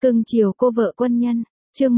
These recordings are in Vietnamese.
Cưng chiều cô vợ quân nhân, chương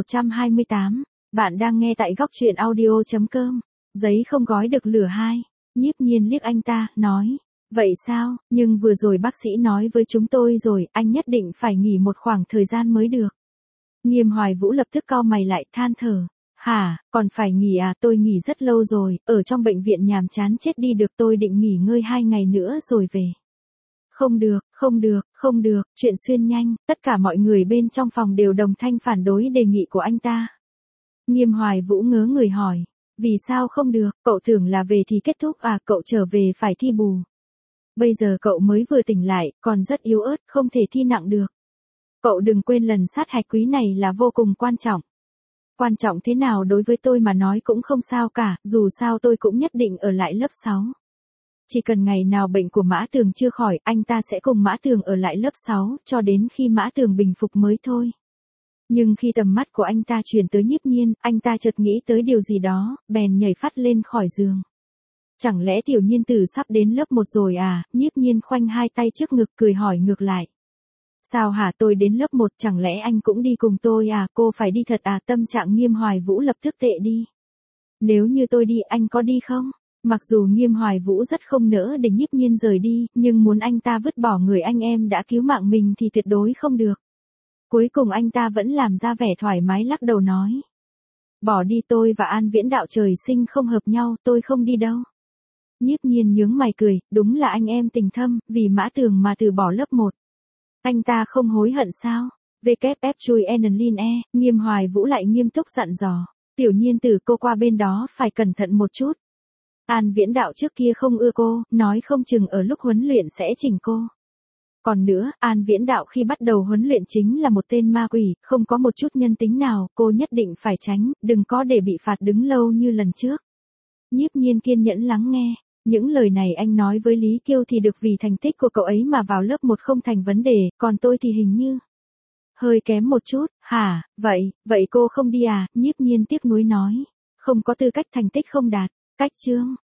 1128, bạn đang nghe tại góc truyện audio.com, giấy không gói được lửa hai, Nhiếp Nhiên liếc anh ta, nói, vậy sao, nhưng vừa rồi bác sĩ nói với chúng tôi rồi, anh nhất định phải nghỉ một khoảng thời gian mới được. Nghiêm Hoài Vũ lập tức cau mày lại, than thở, hả, còn phải nghỉ à, tôi nghỉ rất lâu rồi, ở trong bệnh viện nhàm chán chết đi được, tôi định nghỉ ngơi 2 ngày nữa rồi về. Không được, không được, không được, chuyện xuyên nhanh, tất cả mọi người bên trong phòng đều đồng thanh phản đối đề nghị của anh ta. Nghiêm Hoài Vũ ngớ người hỏi, vì sao không được, cậu tưởng là về thì kết thúc à, cậu trở về phải thi bù. Bây giờ cậu mới vừa tỉnh lại, còn rất yếu ớt, không thể thi nặng được. Cậu đừng quên lần sát hạch quý này là vô cùng quan trọng. Quan trọng thế nào đối với tôi mà nói cũng không sao cả, dù sao tôi cũng nhất định ở lại lớp 6. Chỉ cần ngày nào bệnh của Mã Tường chưa khỏi, anh ta sẽ cùng Mã Tường ở lại lớp 6, cho đến khi Mã Tường bình phục mới thôi. Nhưng khi tầm mắt của anh ta chuyển tới Nhiếp Nhiên, anh ta chợt nghĩ tới điều gì đó, bèn nhảy phắt lên khỏi giường. Chẳng lẽ tiểu nhiên tử sắp đến lớp 1 rồi à, Nhiếp Nhiên khoanh hai tay trước ngực cười hỏi ngược lại. Sao hả, tôi đến lớp 1, chẳng lẽ anh cũng đi cùng tôi à, cô phải đi thật à, tâm trạng Nghiêm Hoài Vũ lập tức tệ đi. Nếu như tôi đi, anh có đi không? Mặc dù Nghiêm Hoài Vũ rất không nỡ để Nhiếp Nhiên rời đi, nhưng muốn anh ta vứt bỏ người anh em đã cứu mạng mình thì tuyệt đối không được. Cuối cùng anh ta vẫn làm ra vẻ thoải mái lắc đầu nói. Bỏ đi, tôi và An Viễn Đạo trời sinh không hợp nhau, tôi không đi đâu. Nhiếp Nhiên nhướng mày cười, đúng là anh em tình thâm, vì Mã Tường mà từ bỏ lớp 1. Anh ta không hối hận sao? WF chui Enlin E, Nghiêm Hoài Vũ lại nghiêm túc dặn dò. Tiểu nhiên tử, cô qua bên đó phải cẩn thận một chút. An Viễn Đạo trước kia không ưa cô, nói không chừng ở lúc huấn luyện sẽ chỉnh cô. Còn nữa, An Viễn Đạo khi bắt đầu huấn luyện chính là một tên ma quỷ, không có một chút nhân tính nào, cô nhất định phải tránh, đừng có để bị phạt đứng lâu như lần trước. Nhiếp Nhiên kiên nhẫn lắng nghe, những lời này anh nói với Lý Kiêu thì được, vì thành tích của cậu ấy mà vào lớp 1 không thành vấn đề, còn tôi thì hình như hơi kém một chút, hả, vậy cô không đi à, Nhiếp Nhiên tiếc nuối nói, không có tư cách, thành tích không đạt, cách chương.